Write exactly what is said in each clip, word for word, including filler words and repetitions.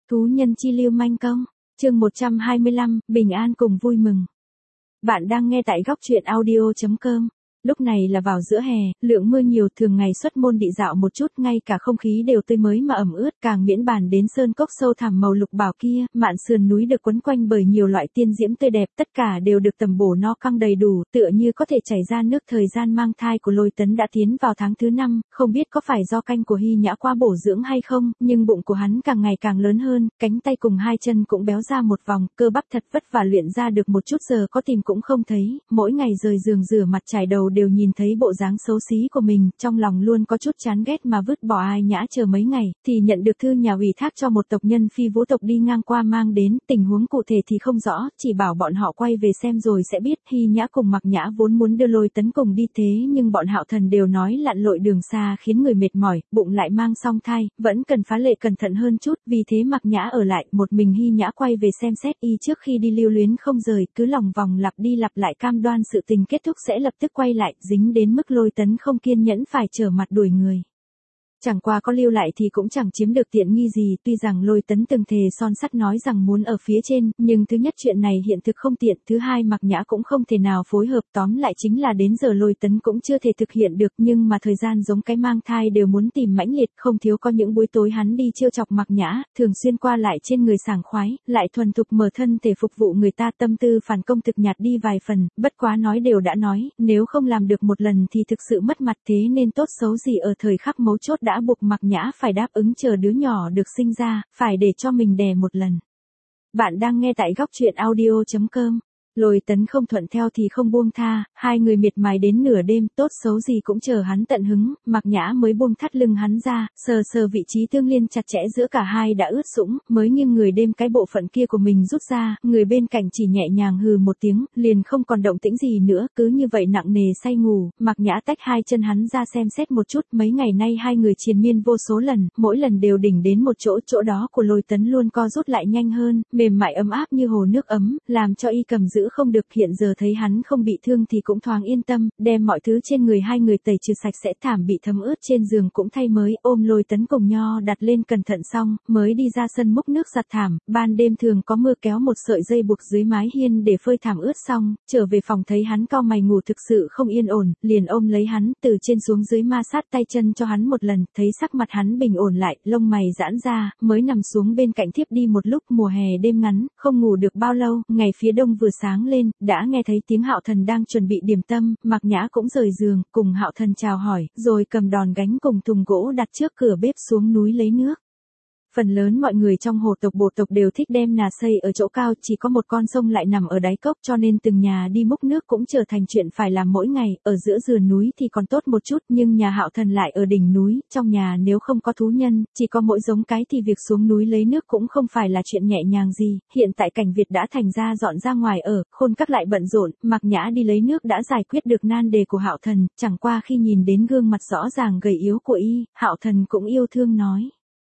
Thú nhân chi lưu manh công, chương một trăm hai mươi lăm, bình an cùng vui mừng. Bạn đang nghe tại góc truyện audio chấm com. Lúc này là vào giữa hè, lượng mưa nhiều, thường ngày xuất môn đi dạo một chút, ngay cả không khí đều tươi mới mà ẩm ướt, càng miễn bàn đến sơn cốc sâu thẳm màu lục bảo kia, mạn sườn núi được quấn quanh bởi nhiều loại tiên diễm tươi đẹp, tất cả đều được tầm bổ no căng đầy đủ, tựa như có thể chảy ra nước. Thời gian mang thai của Lôi Tấn đã tiến vào tháng thứ năm, không biết có phải do canh của Hy Nhã qua bổ dưỡng hay không, nhưng bụng của hắn càng ngày càng lớn hơn, cánh tay cùng hai chân cũng béo ra một vòng, cơ bắp thật vất vả luyện ra được một chút giờ có tìm cũng không thấy, mỗi ngày rời giường rửa mặt chải đầu đều nhìn thấy bộ dáng xấu xí của mình, trong lòng luôn có chút chán ghét mà vứt bỏ Ai Nhã. Chờ mấy ngày, thì nhận được thư nhà ủy thác cho một tộc nhân phi vũ tộc đi ngang qua mang đến, tình huống cụ thể thì không rõ, chỉ bảo bọn họ quay về xem rồi sẽ biết. Hy Nhã cùng Mạc Nhã vốn muốn đưa Lôi Tấn cùng đi, thế nhưng bọn Hạo Thần đều nói lặn lội đường xa khiến người mệt mỏi, bụng lại mang song thai, vẫn cần phá lệ cẩn thận hơn chút, vì thế Mạc Nhã ở lại, một mình Hy Nhã quay về xem xét. Y trước khi đi lưu luyến không rời, cứ lòng vòng lặp đi lặp lại cam đoan sự tình kết thúc sẽ lập tức quay lại, dính đến mức Lôi Tấn không kiên nhẫn phải trở mặt đuổi người. Chẳng qua có lưu lại thì cũng chẳng chiếm được tiện nghi gì, tuy rằng Lôi Tấn từng thề son sắt nói rằng muốn ở phía trên, nhưng thứ nhất chuyện này hiện thực không tiện, thứ hai Mạc Nhã cũng không thể nào phối hợp, tóm lại chính là đến giờ Lôi Tấn cũng chưa thể thực hiện được, nhưng mà thời gian giống cái mang thai đều muốn tìm mãnh liệt, không thiếu có những buổi tối hắn đi trêu chọc Mạc Nhã, thường xuyên qua lại trên người sảng khoái, lại thuần thục mở thân thể phục vụ người ta, tâm tư phản công thực nhạt đi vài phần, bất quá nói đều đã nói, nếu không làm được một lần thì thực sự mất mặt, thế nên tốt xấu gì ở thời khắc mấu chốt đã buộc Mạc Nhã phải đáp ứng chờ đứa nhỏ được sinh ra, phải để cho mình đẻ một lần. Bạn đang nghe tại góc truyện audio chấm com. Lôi Tấn không thuận theo thì không buông tha, hai người miệt mài đến nửa đêm, tốt xấu gì cũng chờ hắn tận hứng, Mạc Nhã mới buông thắt lưng hắn ra, sờ sờ vị trí tương liên chặt chẽ giữa cả hai đã ướt sũng, mới nghiêng người đem cái bộ phận kia của mình rút ra, người bên cạnh chỉ nhẹ nhàng hừ một tiếng, liền không còn động tĩnh gì nữa, cứ như vậy nặng nề say ngủ. Mạc Nhã tách hai chân hắn ra xem xét một chút, mấy ngày nay hai người triền miên vô số lần, mỗi lần đều đỉnh đến một chỗ, chỗ đó của Lôi Tấn luôn co rút lại nhanh hơn, mềm mại ấm áp như hồ nước ấm, làm cho y cầm giữ không được. Hiện giờ thấy hắn không bị thương thì cũng thoáng yên tâm, đem mọi thứ trên người hai người tẩy trừ sạch sẽ, thảm bị thấm ướt trên giường cũng thay mới, ôm Lôi Tấn cùng Nho đặt lên cẩn thận xong, mới đi ra sân múc nước giặt thảm. Ban đêm thường có mưa, kéo một sợi dây buộc dưới mái hiên để phơi thảm ướt xong, trở về phòng thấy hắn cau mày ngủ thực sự không yên ổn, liền ôm lấy hắn, từ trên xuống dưới ma sát tay chân cho hắn một lần, thấy sắc mặt hắn bình ổn lại, lông mày giãn ra, mới nằm xuống bên cạnh thiếp đi một lúc. Mùa hè đêm ngắn, không ngủ được bao lâu, ngày phía đông vừa sáng lên, đã nghe thấy tiếng Hạo Thần đang chuẩn bị điểm tâm, Mạc Nhã cũng rời giường, cùng Hạo Thần chào hỏi, rồi cầm đòn gánh cùng thùng gỗ đặt trước cửa bếp xuống núi lấy nước. Phần lớn mọi người trong hồ tộc bộ tộc đều thích đem nà xây ở chỗ cao, chỉ có một con sông lại nằm ở đáy cốc, cho nên từng nhà đi múc nước cũng trở thành chuyện phải làm mỗi ngày. Ở giữa sườn núi thì còn tốt một chút, nhưng nhà Hạo Thần lại ở đỉnh núi, trong nhà nếu không có thú nhân, chỉ có mỗi giống cái thì việc xuống núi lấy nước cũng không phải là chuyện nhẹ nhàng gì. Hiện tại Cảnh Việt đã thành ra dọn ra ngoài ở, Khôn Các lại bận rộn, Mạc Nhã đi lấy nước đã giải quyết được nan đề của Hạo Thần, chẳng qua khi nhìn đến gương mặt rõ ràng gầy yếu của y, Hạo Thần cũng yêu thương nói: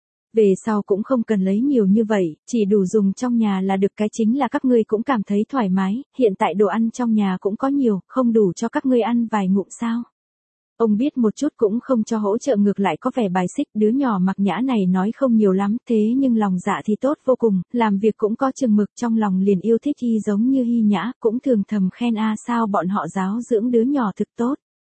về sau cũng không cần lấy nhiều như vậy, chỉ đủ dùng trong nhà là được, cái chính là các ngươi cũng cảm thấy thoải mái, hiện tại đồ ăn trong nhà cũng có nhiều, không đủ cho các ngươi ăn vài ngụm sao? Ông biết một chút cũng không cho hỗ trợ, ngược lại có vẻ bài xích. Đứa nhỏ Mạc Nhã này nói không nhiều lắm, thế nhưng lòng dạ thì tốt vô cùng, làm việc cũng có chừng mực, trong lòng liền yêu thích y giống như Hy Nhã, cũng thường thầm khen a sao bọn họ giáo dưỡng đứa nhỏ thực tốt.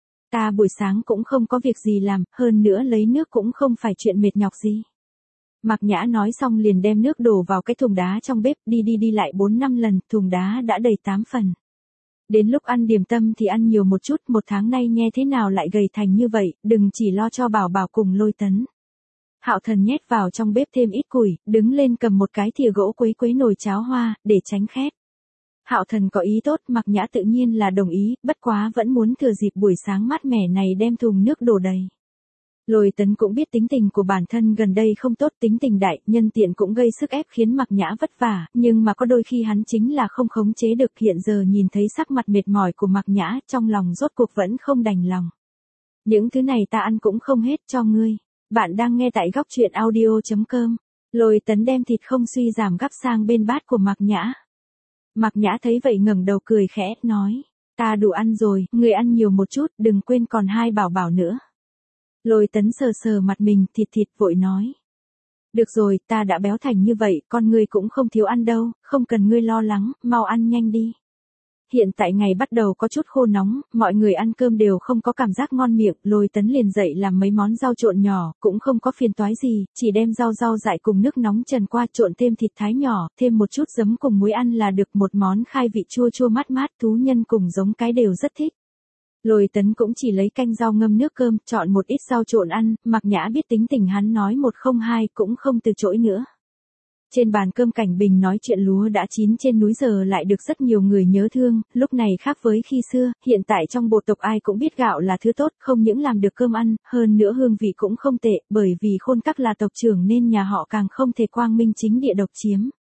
Ta buổi sáng cũng không có việc gì làm, hơn nữa lấy nước cũng không phải chuyện mệt nhọc gì. Mạc Nhã nói xong liền đem nước đổ vào cái thùng đá trong bếp, đi đi đi lại bốn năm lần, thùng đá đã đầy tám phần. Đến lúc ăn điểm tâm thì ăn nhiều một chút, một tháng nay nghe thế nào lại gầy thành như vậy, đừng chỉ lo cho Bảo Bảo cùng Lôi Tấn. Hạo Thần nhét vào trong bếp thêm ít củi, đứng lên cầm một cái thìa gỗ quấy quấy nồi cháo hoa, để tránh khét. Hạo Thần có ý tốt, Mạc Nhã tự nhiên là đồng ý, bất quá vẫn muốn thừa dịp buổi sáng mát mẻ này đem thùng nước đổ đầy. Lôi Tấn cũng biết tính tình của bản thân gần đây không tốt, tính tình đại, nhân tiện cũng gây sức ép khiến Mạc Nhã vất vả, nhưng mà có đôi khi hắn chính là không khống chế được. Hiện giờ nhìn thấy sắc mặt mệt mỏi của Mạc Nhã, trong lòng rốt cuộc vẫn không đành lòng. Những thứ này ta ăn cũng không hết cho ngươi. Bạn đang nghe tại góc truyện audio chấm com. Lôi Tấn đem thịt không suy giảm gắp sang bên bát của Mạc Nhã. Mạc Nhã thấy vậy ngẩng đầu cười khẽ, nói: ta đủ ăn rồi, ngươi ăn nhiều một chút, đừng quên còn hai Bảo Bảo nữa. Lôi Tấn sờ sờ mặt mình, thịt thịt vội nói: Được rồi, ta đã béo thành như vậy, con ngươi cũng không thiếu ăn đâu, không cần ngươi lo lắng, mau ăn nhanh đi. Hiện tại ngày bắt đầu có chút khô nóng, mọi người ăn cơm đều không có cảm giác ngon miệng, Lôi Tấn liền dậy làm mấy món rau trộn nhỏ, cũng không có phiền toái gì, chỉ đem rau rau dại cùng nước nóng trần qua trộn thêm thịt thái nhỏ, thêm một chút giấm cùng muối ăn là được, một món khai vị chua chua mát mát, thú nhân cùng giống cái đều rất thích. Lôi Tấn cũng chỉ lấy canh rau ngâm nước cơm, chọn một ít rau trộn ăn, Mạc Nhã biết tính tình hắn nói một không hai cũng không từ chối nữa. Trên bàn cơm Cảnh Bình nói chuyện lúa đã chín trên núi giờ lại được rất nhiều người nhớ thương, lúc này khác với khi xưa, hiện tại trong bộ tộc ai cũng biết gạo là thứ tốt, không những làm được cơm ăn, hơn nữa hương vị cũng không tệ, bởi vì Khôn Các là tộc trưởng nên nhà họ càng không thể quang minh chính địa độc chiếm.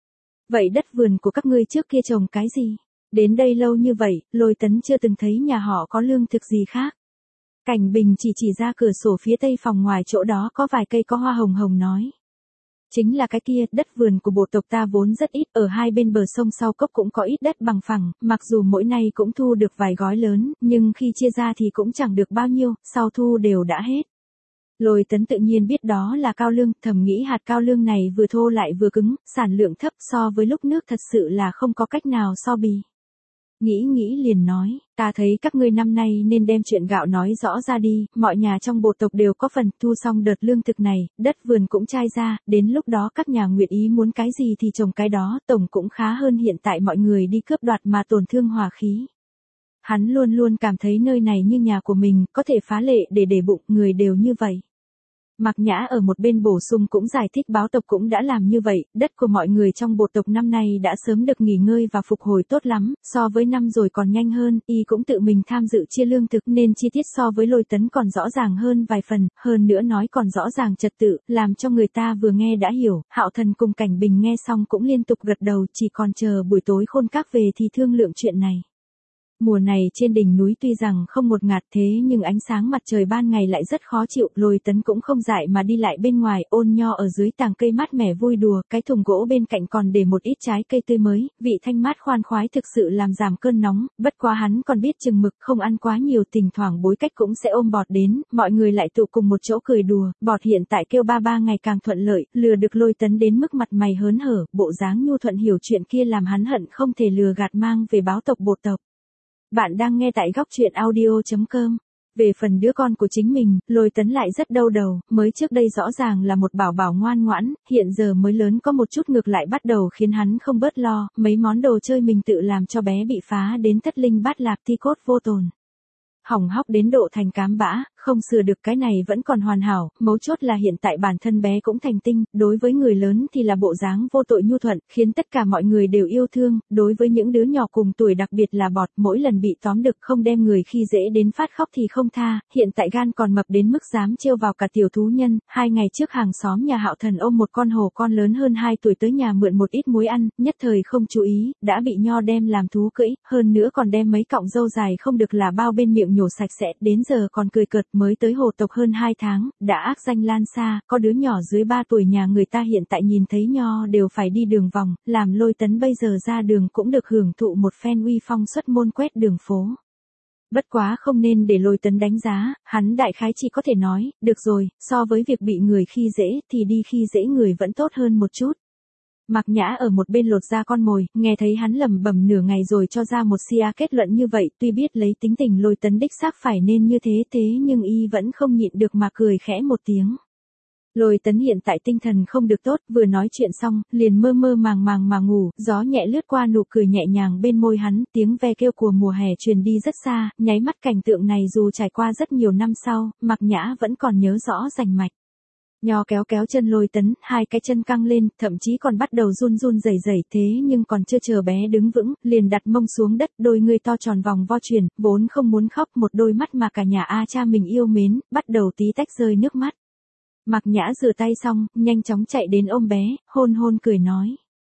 Vậy đất vườn của các ngươi trước kia trồng cái gì? Đến đây lâu như vậy, Lôi Tấn chưa từng thấy nhà họ có lương thực gì khác. Cảnh Bình chỉ chỉ ra cửa sổ phía tây phòng ngoài chỗ đó có vài cây có hoa hồng hồng nói. Chính là cái kia, đất vườn của bộ tộc ta vốn rất ít, ở hai bên bờ sông sau cốc cũng có ít đất bằng phẳng, mặc dù mỗi nay cũng thu được vài gói lớn, nhưng khi chia ra thì cũng chẳng được bao nhiêu, sau thu đều đã hết. Lôi Tấn tự nhiên biết đó là cao lương, thầm nghĩ hạt cao lương này vừa thô lại vừa cứng, sản lượng thấp so với lúc nước thật sự là không có cách nào so bì. Nghĩ nghĩ liền nói, ta thấy các ngươi năm nay nên đem chuyện gạo nói rõ ra đi, mọi nhà trong bộ tộc đều có phần, thu xong đợt lương thực này, đất vườn cũng chai ra, đến lúc đó các nhà nguyện ý muốn cái gì thì trồng cái đó, tổng cũng khá hơn hiện tại mọi người đi cướp đoạt mà tổn thương hòa khí. Hắn luôn luôn cảm thấy nơi này như nhà của mình, có thể phá lệ để để bụng, người đều như vậy. Mạc Nhã ở một bên bổ sung cũng giải thích báo tộc cũng đã làm như vậy, đất của mọi người trong bộ tộc năm nay đã sớm được nghỉ ngơi và phục hồi tốt lắm, so với năm rồi còn nhanh hơn, y cũng tự mình tham dự chia lương thực nên chi tiết so với Lôi Tấn còn rõ ràng hơn vài phần, hơn nữa nói còn rõ ràng trật tự, làm cho người ta vừa nghe đã hiểu, Hạo Thần cùng Cảnh Bình nghe xong cũng liên tục gật đầu, chỉ còn chờ buổi tối Khôn Các về thì thương lượng chuyện này. Mùa này trên đỉnh núi tuy rằng không ngột ngạt thế nhưng ánh sáng mặt trời ban ngày lại rất khó chịu, Lôi Tấn cũng không dại mà đi lại bên ngoài, ôn nho ở dưới tàng cây mát mẻ vui đùa, cái thùng gỗ bên cạnh còn để một ít trái cây tươi mới, vị thanh mát khoan khoái thực sự làm giảm cơn nóng, bất quá hắn còn biết chừng mực không ăn quá nhiều, thỉnh thoảng bối cách cũng sẽ ôm bọt đến, mọi người lại tụ cùng một chỗ cười đùa, bọt hiện tại kêu ba ba ngày càng thuận lợi, lừa được Lôi Tấn đến mức mặt mày hớn hở, bộ dáng nhu thuận hiểu chuyện kia làm hắn hận không thể lừa gạt mang về báo tộc bộ tộc. Bạn đang nghe tại góc truyện audio chấm com. Về phần đứa con của chính mình, Lôi Tấn lại rất đau đầu, mới trước đây rõ ràng là một bảo bảo ngoan ngoãn, hiện giờ mới lớn có một chút ngược lại bắt đầu khiến hắn không bớt lo, mấy món đồ chơi mình tự làm cho bé bị phá đến thất linh bát lạc ti cốt vô tồn. Hỏng hóc đến độ thành cám bã, không sửa được cái này vẫn còn hoàn hảo, mấu chốt là hiện tại bản thân bé cũng thành tinh, đối với người lớn thì là bộ dáng vô tội nhu thuận, khiến tất cả mọi người đều yêu thương, đối với những đứa nhỏ cùng tuổi đặc biệt là bọt, mỗi lần bị tóm được không đem người khi dễ đến phát khóc thì không tha, hiện tại gan còn mập đến mức dám trêu vào cả tiểu thú nhân, hai ngày trước hàng xóm nhà Hạo Thần ôm một con hổ con lớn hơn hai tuổi tới nhà mượn một ít muối ăn, nhất thời không chú ý, đã bị nho đem làm thú cưỡi, hơn nữa còn đem mấy cọng râu dài không được là bao bên miệng nhổ sạch sẽ, đến giờ còn cười cợt, mới tới hồ tộc hơn hai tháng, đã ác danh lan xa, có đứa nhỏ dưới ba tuổi nhà người ta hiện tại nhìn thấy nho đều phải đi đường vòng, làm Lôi Tấn bây giờ ra đường cũng được hưởng thụ một phen uy phong xuất môn quét đường phố. Bất quá không nên để Lôi Tấn đánh giá, hắn đại khái chỉ có thể nói, được rồi, so với việc bị người khi dễ thì đi khi dễ người vẫn tốt hơn một chút. Mạc Nhã ở một bên lột ra con mồi, nghe thấy hắn lẩm bẩm nửa ngày rồi cho ra một sia kết luận như vậy, tuy biết lấy tính tình Lôi Tấn đích xác phải nên như thế thế nhưng y vẫn không nhịn được mà cười khẽ một tiếng. Lôi Tấn hiện tại tinh thần không được tốt, vừa nói chuyện xong, liền mơ mơ màng màng mà ngủ, gió nhẹ lướt qua nụ cười nhẹ nhàng bên môi hắn, tiếng ve kêu của mùa hè truyền đi rất xa, nháy mắt cảnh tượng này dù trải qua rất nhiều năm sau, Mạc Nhã vẫn còn nhớ rõ rành mạch. Nho kéo kéo chân Lôi Tấn, hai cái chân căng lên, thậm chí còn bắt đầu run run rẩy rẩy thế nhưng còn chưa chờ bé đứng vững, liền đặt mông xuống đất, đôi người to tròn vòng vo chuyển, vốn không muốn khóc, một đôi mắt mà cả nhà A cha mình yêu mến, bắt đầu tí tách rơi nước mắt. Mạc Nhã rửa tay xong, nhanh chóng chạy đến ôm bé, hôn hôn cười nói.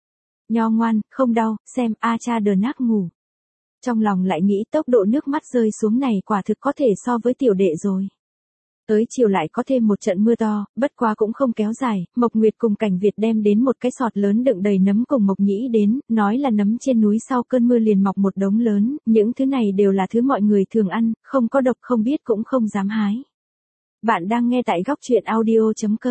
Nho ngoan, không đau, xem A cha đờ nác ngủ. Trong lòng lại nghĩ tốc độ nước mắt rơi xuống này quả thực có thể so với tiểu đệ rồi. Tới chiều lại có thêm một trận mưa to, bất quá cũng không kéo dài, Mộc Nguyệt cùng Cảnh Việt đem đến một cái sọt lớn đựng đầy nấm cùng Mộc Nhĩ đến, nói là nấm trên núi sau cơn mưa liền mọc một đống lớn, những thứ này đều là thứ mọi người thường ăn, không có độc không biết cũng không dám hái. Bạn đang nghe tại góc truyện audio chấm com.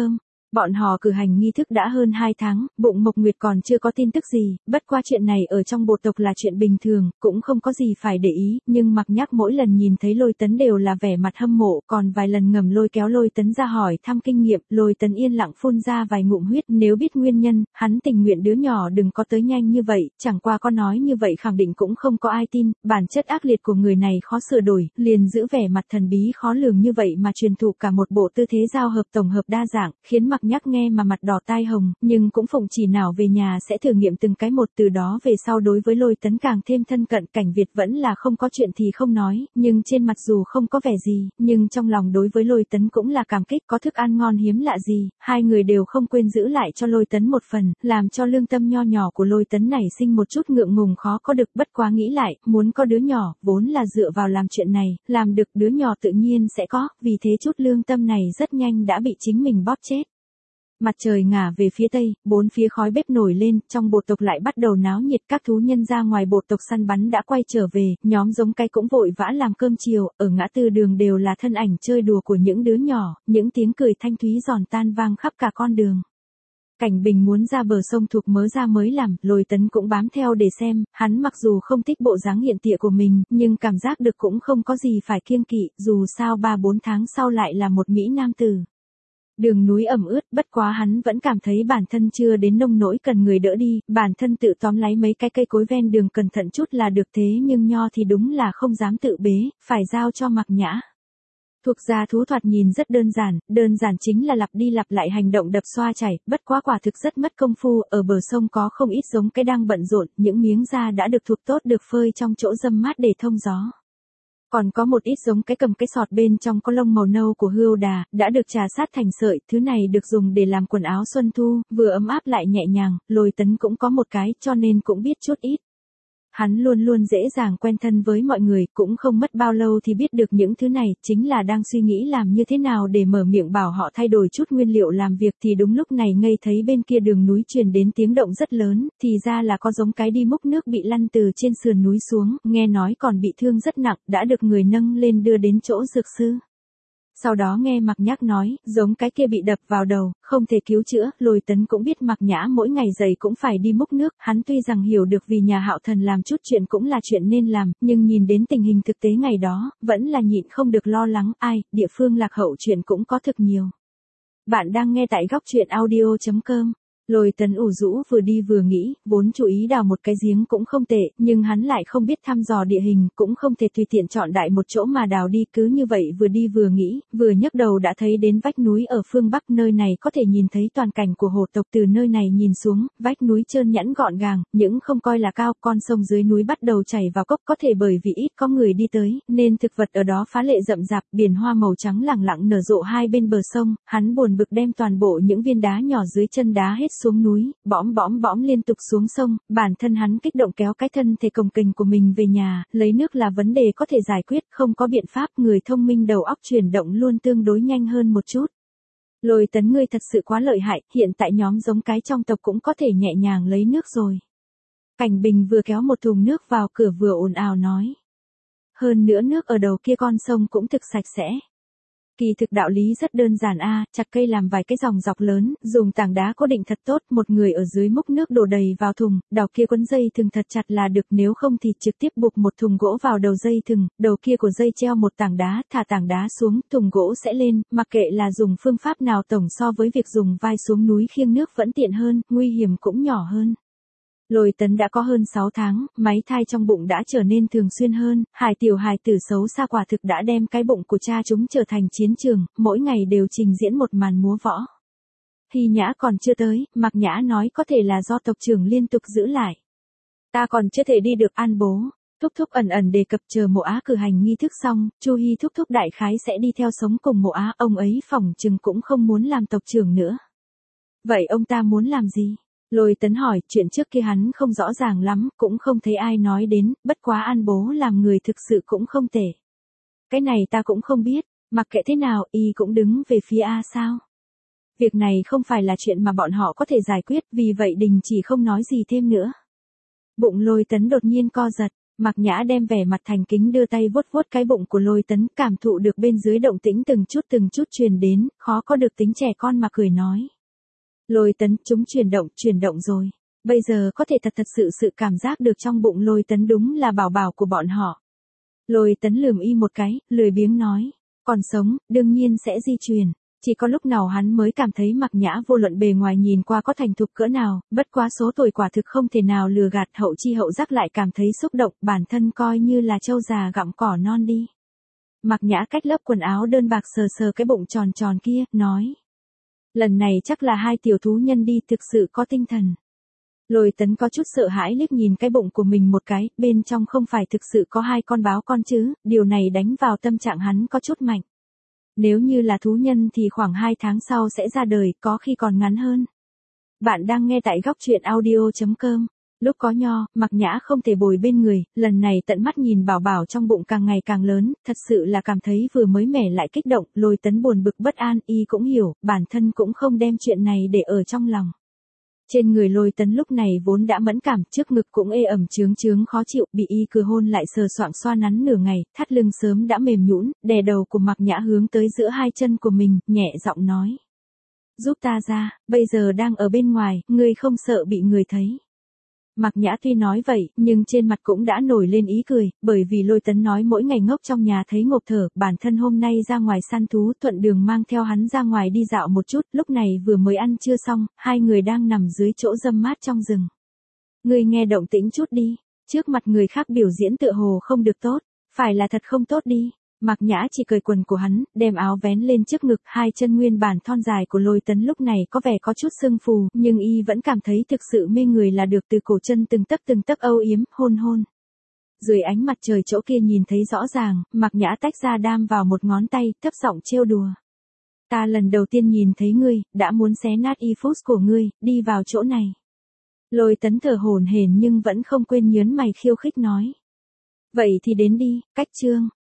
Bọn họ cử hành nghi thức đã hơn hai tháng, bụng Mộc Nguyệt còn chưa có tin tức gì, bất qua chuyện này ở trong bộ tộc là chuyện bình thường, cũng không có gì phải để ý, nhưng Mặc Nhác mỗi lần nhìn thấy Lôi Tấn đều là vẻ mặt hâm mộ, còn vài lần ngầm lôi kéo Lôi Tấn ra hỏi thăm kinh nghiệm, Lôi Tấn yên lặng phun ra vài ngụm huyết, nếu biết nguyên nhân, hắn tình nguyện đứa nhỏ đừng có tới nhanh như vậy, chẳng qua có nói như vậy khẳng định cũng không có ai tin, bản chất ác liệt của người này khó sửa đổi, liền giữ vẻ mặt thần bí khó lường như vậy mà truyền thụ cả một bộ tư thế giao hợp tổng hợp đa dạng, khiến Mặc Nhác nghe mà mặt đỏ tai hồng, nhưng cũng phụng chỉ nào về nhà sẽ thử nghiệm từng cái một, từ đó về sau đối với Lôi Tấn càng thêm thân cận. Cảnh Việt vẫn là không có chuyện thì không nói, nhưng trên mặt dù không có vẻ gì, nhưng trong lòng đối với Lôi Tấn cũng là cảm kích, có thức ăn ngon hiếm lạ gì, hai người đều không quên giữ lại cho Lôi Tấn một phần, làm cho lương tâm nho nhỏ của Lôi Tấn này sinh một chút ngượng ngùng khó có được. Bất quá nghĩ lại, muốn có đứa nhỏ, vốn là dựa vào làm chuyện này, làm được đứa nhỏ tự nhiên sẽ có, vì thế chút lương tâm này rất nhanh đã bị chính mình bóp chết. Mặt trời ngả về phía tây, bốn phía khói bếp nổi lên, trong bộ tộc lại bắt đầu náo nhiệt, các thú nhân ra ngoài bộ tộc săn bắn đã quay trở về, nhóm giống cây cũng vội vã làm cơm chiều, ở ngã tư đường đều là thân ảnh chơi đùa của những đứa nhỏ, những tiếng cười thanh thúy giòn tan vang khắp cả con đường. Cảnh Bình muốn ra bờ sông Thục mớ ra mới làm, Lôi Tấn cũng bám theo để xem, hắn mặc dù không thích bộ dáng hiện tịa của mình, nhưng cảm giác được cũng không có gì phải kiêng kỵ, dù sao ba bốn tháng sau lại là một mỹ nam tử. Đường núi ẩm ướt, bất quá hắn vẫn cảm thấy bản thân chưa đến nông nỗi cần người đỡ đi, bản thân tự tóm lấy mấy cái cây cối ven đường cẩn thận chút là được, thế nhưng nho thì đúng là không dám tự bế, phải giao cho Mặc Nhã. Thuộc gia thú thoạt nhìn rất đơn giản, đơn giản chính là lặp đi lặp lại hành động đập xoa chảy, bất quá quả thực rất mất công phu, ở bờ sông có không ít giống cái đang bận rộn, những miếng da đã được thuộc tốt được phơi trong chỗ râm mát để thông gió. Còn có một ít giống cái cầm cái sọt bên trong có lông màu nâu của hươu đà, đã được trà sát thành sợi, thứ này được dùng để làm quần áo xuân thu, vừa ấm áp lại nhẹ nhàng, Lôi Tấn cũng có một cái, cho nên cũng biết chút ít. Hắn luôn luôn dễ dàng quen thân với mọi người, cũng không mất bao lâu thì biết được những thứ này, chính là đang suy nghĩ làm như thế nào để mở miệng bảo họ thay đổi chút nguyên liệu làm việc, thì đúng lúc này ngây thấy bên kia đường núi truyền đến tiếng động rất lớn, thì ra là có giống cái đi múc nước bị lăn từ trên sườn núi xuống, nghe nói còn bị thương rất nặng, đã được người nâng lên đưa đến chỗ dược sư. Sau đó nghe Mặc Nhác nói, giống cái kia bị đập vào đầu, không thể cứu chữa, Lôi Tấn cũng biết Mặc Nhã mỗi ngày dậy cũng phải đi múc nước, hắn tuy rằng hiểu được vì nhà Hạo Thần làm chút chuyện cũng là chuyện nên làm, nhưng nhìn đến tình hình thực tế ngày đó, vẫn là nhịn không được lo lắng, ai, địa phương lạc hậu chuyện cũng có thực nhiều. Bạn đang nghe tại góc truyện audio chấm com. Lôi Tấn ủ rũ vừa đi vừa nghĩ, vốn chủ ý đào một cái giếng cũng không tệ, nhưng hắn lại không biết thăm dò địa hình, cũng không thể tùy tiện chọn đại một chỗ mà đào đi, cứ như vậy vừa đi vừa nghĩ, vừa nhấc đầu đã thấy đến vách núi ở phương Bắc, nơi này có thể nhìn thấy toàn cảnh của hồ tộc, từ nơi này nhìn xuống, vách núi trơn nhẵn gọn gàng, những không coi là cao, con sông dưới núi bắt đầu chảy vào cốc, có thể bởi vì ít có người đi tới, nên thực vật ở đó phá lệ rậm rạp, biển hoa màu trắng lẳng lặng nở rộ hai bên bờ sông, hắn buồn bực đem toàn bộ những viên đá nhỏ dưới chân đá hết xuống núi, bõm bõm bõm liên tục xuống sông, bản thân hắn kích động kéo cái thân thể cồng kềnh của mình về nhà, lấy nước là vấn đề có thể giải quyết, không có biện pháp, người thông minh đầu óc chuyển động luôn tương đối nhanh hơn một chút. Lôi Tấn ngươi thật sự quá lợi hại, hiện tại nhóm giống cái trong tộc cũng có thể nhẹ nhàng lấy nước rồi. Cảnh Bình vừa kéo một thùng nước vào cửa vừa ồn ào nói. Hơn nữa nước ở đầu kia con sông cũng thực sạch sẽ. Kỳ thực đạo lý rất đơn giản a, à, chặt cây làm vài cái dòng dọc lớn, dùng tảng đá cố định thật tốt, một người ở dưới múc nước đổ đầy vào thùng, đầu kia quấn dây thừng thật chặt là được, nếu không thì trực tiếp buộc một thùng gỗ vào đầu dây thừng, đầu kia của dây treo một tảng đá, thả tảng đá xuống, thùng gỗ sẽ lên, mặc kệ là dùng phương pháp nào tổng so với việc dùng vai xuống núi khiêng nước vẫn tiện hơn, nguy hiểm cũng nhỏ hơn. Lôi Tấn đã có hơn sáu tháng, máy thai trong bụng đã trở nên thường xuyên hơn, hải tiểu hài tử xấu xa quả thực đã đem cái bụng của cha chúng trở thành chiến trường, mỗi ngày đều trình diễn một màn múa võ. Hy Nhã còn chưa tới, Mặc Nhã nói có thể là do tộc trưởng liên tục giữ lại. Ta còn chưa thể đi được an bố. Thúc thúc ẩn ẩn đề cập chờ Mộ Á cử hành nghi thức xong, Chu Hi thúc thúc đại khái sẽ đi theo sống cùng Mộ Á, ông ấy phỏng chừng cũng không muốn làm tộc trưởng nữa. Vậy ông ta muốn làm gì? Lôi Tấn hỏi, chuyện trước kia hắn không rõ ràng lắm, cũng không thấy ai nói đến, bất quá An bố làm người thực sự cũng không tệ. Cái này ta cũng không biết, mặc kệ thế nào, y cũng đứng về phía A sao. Việc này không phải là chuyện mà bọn họ có thể giải quyết, vì vậy Đình chỉ không nói gì thêm nữa. Bụng Lôi Tấn đột nhiên co giật, Mặc Nhã đem vẻ mặt thành kính đưa tay vuốt vuốt cái bụng của Lôi Tấn, cảm thụ được bên dưới động tĩnh từng chút từng chút truyền đến, khó có được tính trẻ con mà cười nói. Lôi tấn, chúng chuyển động, chuyển động rồi. Bây giờ có thể thật thật sự sự cảm giác được trong bụng lôi tấn đúng là bảo bảo của bọn họ. Lôi tấn lườm y một cái, lười biếng nói. Còn sống, đương nhiên sẽ di truyền. Chỉ có lúc nào hắn mới cảm thấy Mặc Nhã vô luận bề ngoài nhìn qua có thành thục cỡ nào, bất quá số tuổi quả thực không thể nào lừa gạt, hậu chi hậu giác lại cảm thấy xúc động, bản thân coi như là trâu già gặm cỏ non đi. Mặc Nhã cách lớp quần áo đơn bạc sờ sờ cái bụng tròn tròn kia, nói. Lần này chắc là hai tiểu thú nhân đi, thực sự có tinh thần. Lôi tấn có chút sợ hãi liếc nhìn cái bụng của mình một cái, bên trong không phải thực sự có hai con báo con chứ, điều này đánh vào tâm trạng hắn có chút mạnh. Nếu như là thú nhân thì khoảng hai tháng sau sẽ ra đời, có khi còn ngắn hơn. Bạn đang nghe tại góc truyện audio chấm com. Lúc có Nho, Mặc Nhã không thể bồi bên người, lần này tận mắt nhìn bảo bảo trong bụng càng ngày càng lớn, thật sự là cảm thấy vừa mới mẻ lại kích động, lôi tấn buồn bực bất an, y cũng hiểu, bản thân cũng không đem chuyện này để ở trong lòng. Trên người lôi tấn lúc này vốn đã mẫn cảm, trước ngực cũng ê ẩm chướng chướng khó chịu, bị y cưa hôn lại sờ soạng xoa nắn nửa ngày, thắt lưng sớm đã mềm nhũn, đè đầu của Mặc Nhã hướng tới giữa hai chân của mình, nhẹ giọng nói. Giúp ta ra, bây giờ đang ở bên ngoài, ngươi không sợ bị người thấy. Mặc Nhã tuy nói vậy, nhưng trên mặt cũng đã nổi lên ý cười, bởi vì lôi tấn nói mỗi ngày ngốc trong nhà thấy ngộp thở, bản thân hôm nay ra ngoài săn thú, thuận đường mang theo hắn ra ngoài đi dạo một chút, lúc này vừa mới ăn trưa xong, hai người đang nằm dưới chỗ râm mát trong rừng. Ngươi nghe động tĩnh chút đi, trước mặt người khác biểu diễn tựa hồ không được tốt, phải là thật không tốt đi. Mặc Nhã chỉ cởi quần của hắn, đem áo vén lên trước ngực, hai chân nguyên bản thon dài của lôi tấn lúc này có vẻ có chút sưng phù, nhưng y vẫn cảm thấy thực sự mê người là được, từ cổ chân từng tấc từng tấc âu yếm, hôn hôn. Dưới ánh mặt trời chỗ kia nhìn thấy rõ ràng, Mặc Nhã tách ra đam vào một ngón tay, thấp giọng trêu đùa. Ta lần đầu tiên nhìn thấy ngươi, đã muốn xé nát y phút của ngươi, đi vào chỗ này. Lôi tấn thở hổn hển nhưng vẫn không quên nhớn mày khiêu khích nói. Vậy thì đến đi, cách chương.